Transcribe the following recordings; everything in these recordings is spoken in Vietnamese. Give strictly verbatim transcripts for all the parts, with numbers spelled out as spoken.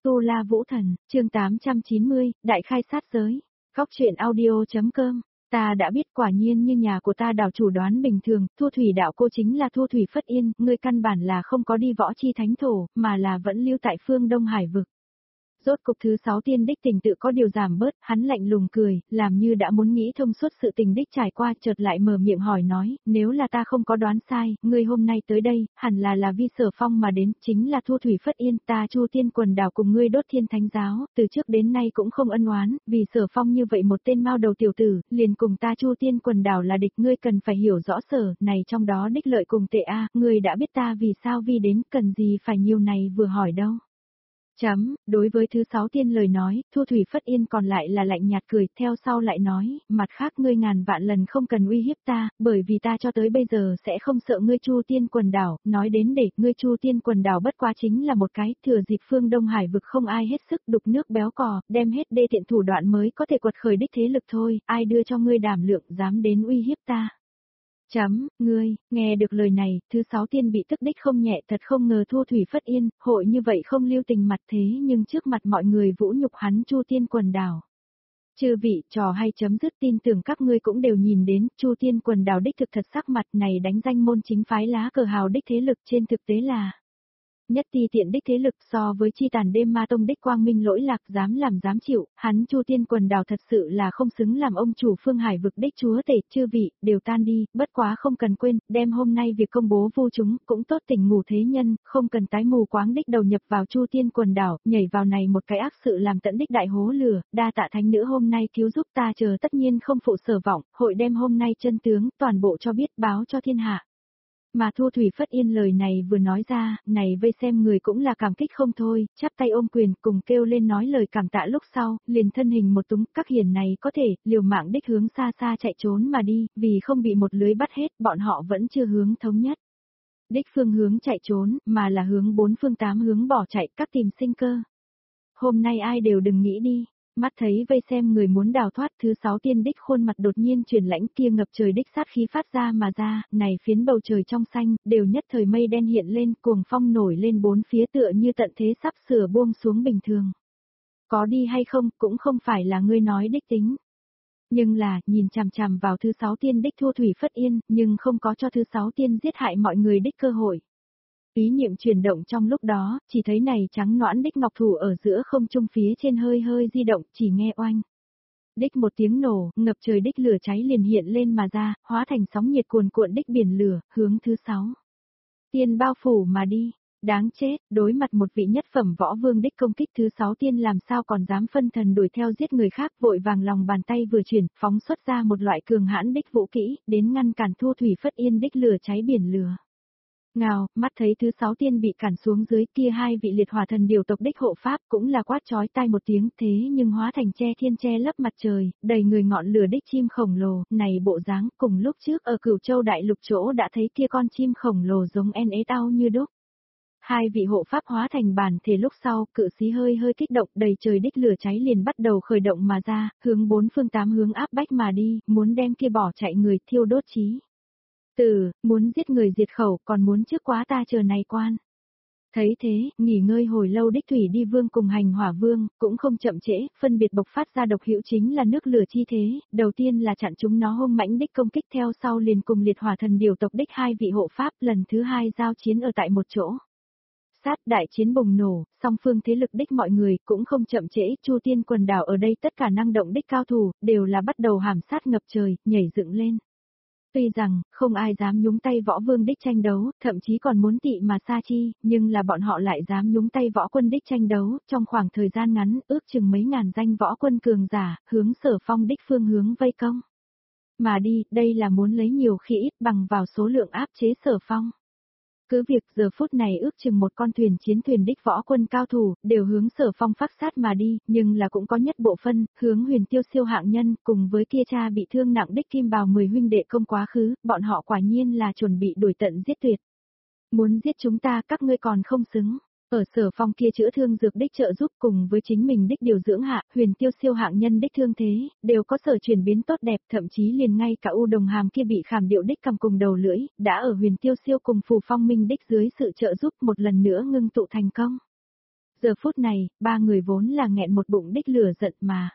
Tu La Vũ Thần, chương tám trăm chín mươi, Đại khai sát giới. Góc truyện audio.com. Ta đã biết, quả nhiên như nhà của ta đảo chủ đoán bình thường, Thu Thủy đạo cô chính là Thu Thủy Phất Yên, ngươi căn bản là không có đi võ chi thánh thổ, mà là vẫn lưu tại phương Đông Hải vực. Rốt cục thứ sáu tiên đích tình tự có điều giảm bớt, hắn lạnh lùng cười, làm như đã muốn nghĩ thông suốt sự tình đích trải qua, chợt lại mở miệng hỏi nói, nếu là ta không có đoán sai, ngươi hôm nay tới đây, hẳn là là vi Sở Phong mà đến, chính là Thu Thủy Phất Yên, ta Chu Tiên Quần Đảo cùng ngươi đốt thiên thánh giáo, từ trước đến nay cũng không ân oán, vì Sở Phong như vậy một tên mao đầu tiểu tử, liền cùng ta Chu Tiên Quần Đảo là địch, ngươi cần phải hiểu rõ sở, này trong đó đích lợi cùng tệ a, ngươi đã biết ta vì sao vi đến, cần gì phải nhiều này vừa hỏi đâu. Chấm, đối với thứ sáu tiên lời nói, Thu Thủy Phất Yên còn lại là lạnh nhạt cười, theo sau lại nói, mặt khác ngươi ngàn vạn lần không cần uy hiếp ta, bởi vì ta cho tới bây giờ sẽ không sợ ngươi Chu Tiên Quần Đảo, nói đến để, ngươi Chu Tiên Quần Đảo bất quá chính là một cái, thừa dịp phương Đông Hải vực không ai hết sức đục nước béo cò, đem hết đê tiện thủ đoạn mới có thể quật khởi đích thế lực thôi, ai đưa cho ngươi đảm lượng dám đến uy hiếp ta. Chấm, ngươi, nghe được lời này, thứ sáu tiên bị tức đích không nhẹ, thật không ngờ Thu Thủy Phất Yên, hội như vậy không lưu tình mặt thế nhưng trước mặt mọi người vũ nhục hắn Chu Tiên Quần Đảo. Chư vị, trò hay chấm dứt, tin tưởng các ngươi cũng đều nhìn đến, Chu Tiên Quần Đảo đích thực thật sắc mặt này đánh danh môn chính phái lá cờ hào đích thế lực, trên thực tế là nhất ti tiện đích thế lực, so với chi tàn đêm ma tông đích quang minh lỗi lạc, dám làm dám chịu, hắn Chu Tiên Quần Đảo thật sự là không xứng làm ông chủ phương hải vực đích chúa tể, chư vị, đều tan đi, bất quá không cần quên, đem hôm nay việc công bố vô chúng, cũng tốt tỉnh ngủ thế nhân, không cần tái mù quáng đích đầu nhập vào Chu Tiên Quần Đảo, nhảy vào này một cái ác sự làm tận đích đại hố lửa, đa tạ thánh nữ hôm nay cứu giúp ta, chờ tất nhiên không phụ sở vọng, hội đem hôm nay chân tướng, toàn bộ cho biết, báo cho thiên hạ. Mà Thu Thủy Phất Yên lời này vừa nói ra, này vây xem người cũng là cảm kích không thôi, chắp tay ôm quyền cùng kêu lên nói lời cảm tạ lúc sau, liền thân hình một túng, các hiền này có thể, liều mạng đích hướng xa xa chạy trốn mà đi, vì không bị một lưới bắt hết, bọn họ vẫn chưa hướng thống nhất. Đích phương hướng chạy trốn, mà là hướng bốn phương tám hướng bỏ chạy, các tìm sinh cơ. Hôm nay ai đều đừng nghĩ đi. Mắt thấy vây xem người muốn đào thoát, thứ sáu tiên đích khuôn mặt đột nhiên chuyển lãnh, kia ngập trời đích sát khí phát ra mà ra, này phiến bầu trời trong xanh, đều nhất thời mây đen hiện lên, cuồng phong nổi lên bốn phía tựa như tận thế sắp sửa buông xuống bình thường. Có đi hay không, cũng không phải là ngươi nói đích tính. Nhưng là, nhìn chằm chằm vào thứ sáu tiên đích Thu Thủy Phất Yên, nhưng không có cho thứ sáu tiên giết hại mọi người đích cơ hội. Ý niệm chuyển động trong lúc đó, chỉ thấy này trắng noãn đích ngọc thủ ở giữa không trung phía trên hơi hơi di động, chỉ nghe oanh. Đích một tiếng nổ, ngập trời đích lửa cháy liền hiện lên mà ra, hóa thành sóng nhiệt cuồn cuộn đích biển lửa, hướng thứ sáu. Tiên bao phủ mà đi, đáng chết, đối mặt một vị nhất phẩm võ vương đích công kích, thứ sáu tiên làm sao còn dám phân thần đuổi theo giết người khác, vội vàng lòng bàn tay vừa chuyển, phóng xuất ra một loại cường hãn đích vũ kỹ, đến ngăn cản Thu Thủy Phất Yên đích lửa cháy biển lửa. Ngào, mắt thấy thứ sáu tiên bị cản xuống dưới, kia hai vị liệt hỏa thần điều tộc đích hộ pháp cũng là quát chói tai một tiếng, thế nhưng hóa thành che thiên che lấp mặt trời, đầy người ngọn lửa đích chim khổng lồ, này bộ dáng, cùng lúc trước ở Cửu Châu đại lục chỗ đã thấy kia con chim khổng lồ giống en ế tao như đúc. Hai vị hộ pháp hóa thành bản thể lúc sau, cự xí hơi hơi kích động, đầy trời đích lửa cháy liền bắt đầu khởi động mà ra, hướng bốn phương tám hướng áp bách mà đi, muốn đem kia bỏ chạy người thiêu đốt chí. Từ, muốn giết người diệt khẩu, còn muốn trước quá ta chờ này quan. Thấy thế, nghỉ ngơi hồi lâu đích thủy đi vương cùng hành hỏa vương, cũng không chậm trễ, phân biệt bộc phát ra độc hữu chính là nước lửa chi thế, đầu tiên là chặn chúng nó hung mãnh đích công kích, theo sau liền cùng liệt hỏa thần điều tộc đích hai vị hộ pháp, lần thứ hai giao chiến ở tại một chỗ. Sát đại chiến bùng nổ, song phương thế lực đích mọi người cũng không chậm trễ, Chu Tiên Quần Đảo ở đây tất cả năng động đích cao thủ, đều là bắt đầu hàm sát ngập trời, nhảy dựng lên. Tuy rằng, không ai dám nhúng tay võ vương đích tranh đấu, thậm chí còn muốn tị mà xa chi, nhưng là bọn họ lại dám nhúng tay võ quân đích tranh đấu, trong khoảng thời gian ngắn, ước chừng mấy ngàn danh võ quân cường giả, hướng Sở Phong đích phương hướng vây công. Mà đi, đây là muốn lấy nhiều khi ít bằng vào số lượng áp chế Sở Phong. Cứ việc giờ phút này ước chừng một con thuyền chiến thuyền đích võ quân cao thủ, đều hướng Sở Phong phát sát mà đi, nhưng là cũng có nhất bộ phân, hướng Huyền Tiêu siêu hạng nhân, cùng với kia cha bị thương nặng đích kim bào mười huynh đệ công quá khứ, bọn họ quả nhiên là chuẩn bị đuổi tận giết tuyệt. Muốn giết chúng ta, các ngươi còn không xứng. Ở Sở Phong kia chữa thương dược đích trợ giúp cùng với chính mình đích điều dưỡng hạ, Huyền Tiêu siêu hạng nhân đích thương thế, đều có sở chuyển biến tốt đẹp, thậm chí liền ngay cả U Đồng Hàm kia bị khảm điệu đích cầm cùng đầu lưỡi, đã ở Huyền Tiêu siêu cùng Phù Phong Minh đích dưới sự trợ giúp một lần nữa ngưng tụ thành công. Giờ phút này, ba người vốn là nghẹn một bụng đích lửa giận mà.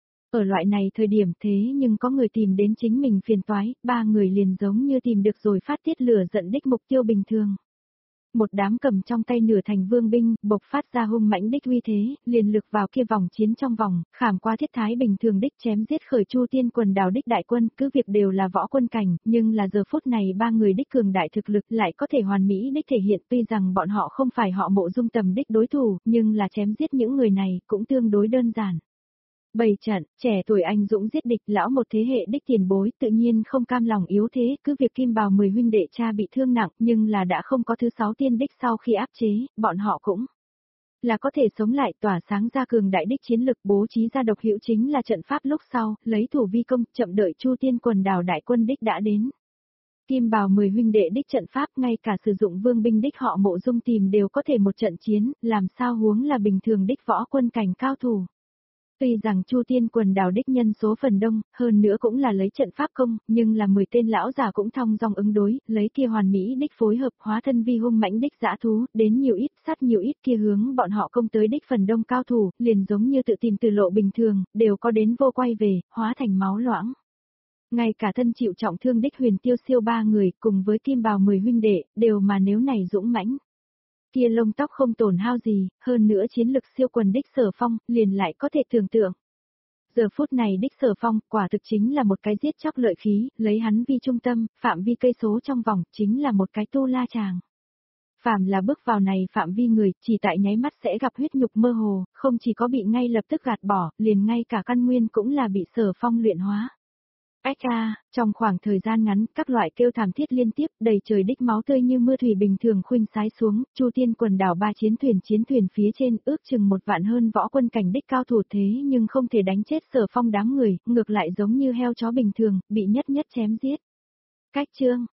Ở loại này thời điểm thế nhưng có người tìm đến chính mình phiền toái, ba người liền giống như tìm được rồi phát tiết lửa giận đích mục tiêu bình thường. Một đám cầm trong tay nửa thành vương binh, bộc phát ra hung mãnh đích uy thế, liền lực vào kia vòng chiến trong vòng, khảm qua thiết thái bình thường đích chém giết khởi Chu Tiên quần đảo đích đại quân, cứ việc đều là võ quân cảnh, nhưng là giờ phút này ba người đích cường đại thực lực lại có thể hoàn mỹ đích thể hiện, tuy rằng bọn họ không phải họ Mộ Dung tầm đích đối thủ, nhưng là chém giết những người này cũng tương đối đơn giản. Bày trận, trẻ tuổi anh dũng giết địch, lão một thế hệ đích tiền bối, tự nhiên không cam lòng yếu thế, cứ việc Kim Bào mười huynh đệ cha bị thương nặng, nhưng là đã không có thứ sáu tiên đích sau khi áp chế, bọn họ cũng là có thể sống lại, tỏa sáng ra cường đại đích chiến lực, bố trí ra độc hữu chính là trận pháp lúc sau, lấy thủ vi công, chậm đợi Chu Tiên quần đảo đại quân đích đã đến. Kim Bào mười huynh đệ đích trận pháp, ngay cả sử dụng vương binh đích họ Mộ Dung tìm đều có thể một trận chiến, làm sao huống là bình thường đích võ quân cảnh cao thủ. Tuy rằng Chu Tiên quần đảo đích nhân số phần đông, hơn nữa cũng là lấy trận pháp công, nhưng là mười tên lão già cũng thong dong ứng đối, lấy kia hoàn mỹ đích phối hợp hóa thân vi hung mãnh đích dã thú, đến nhiều ít sát nhiều ít kia hướng bọn họ công tới đích phần đông cao thủ, liền giống như tự tìm từ lộ bình thường, đều có đến vô quay về, hóa thành máu loãng. Ngay cả thân chịu trọng thương đích Huyền Tiêu Siêu ba người, cùng với Kim Bào mười huynh đệ, đều mà nếu này dũng mãnh. Kia lông tóc không tổn hao gì, hơn nữa chiến lực siêu quần đích Sở Phong, liền lại có thể tưởng tượng. Giờ phút này đích Sở Phong, quả thực chính là một cái giết chóc lợi khí, lấy hắn vi trung tâm, phạm vi cây số trong vòng, chính là một cái tu la chàng. Phạm là bước vào này phạm vi người, chỉ tại nháy mắt sẽ gặp huyết nhục mơ hồ, không chỉ có bị ngay lập tức gạt bỏ, liền ngay cả căn nguyên cũng là bị Sở Phong luyện hóa. Ách a, trong khoảng thời gian ngắn, các loại kêu thảm thiết liên tiếp, đầy trời đích máu tươi như mưa thủy bình thường khuynh sái xuống, Chu Tiên quần đảo ba chiến thuyền chiến thuyền phía trên, ước chừng một vạn hơn võ quân cảnh đích cao thủ thế nhưng không thể đánh chết Sở Phong đám người, ngược lại giống như heo chó bình thường, bị nhất nhất chém giết. Cách chương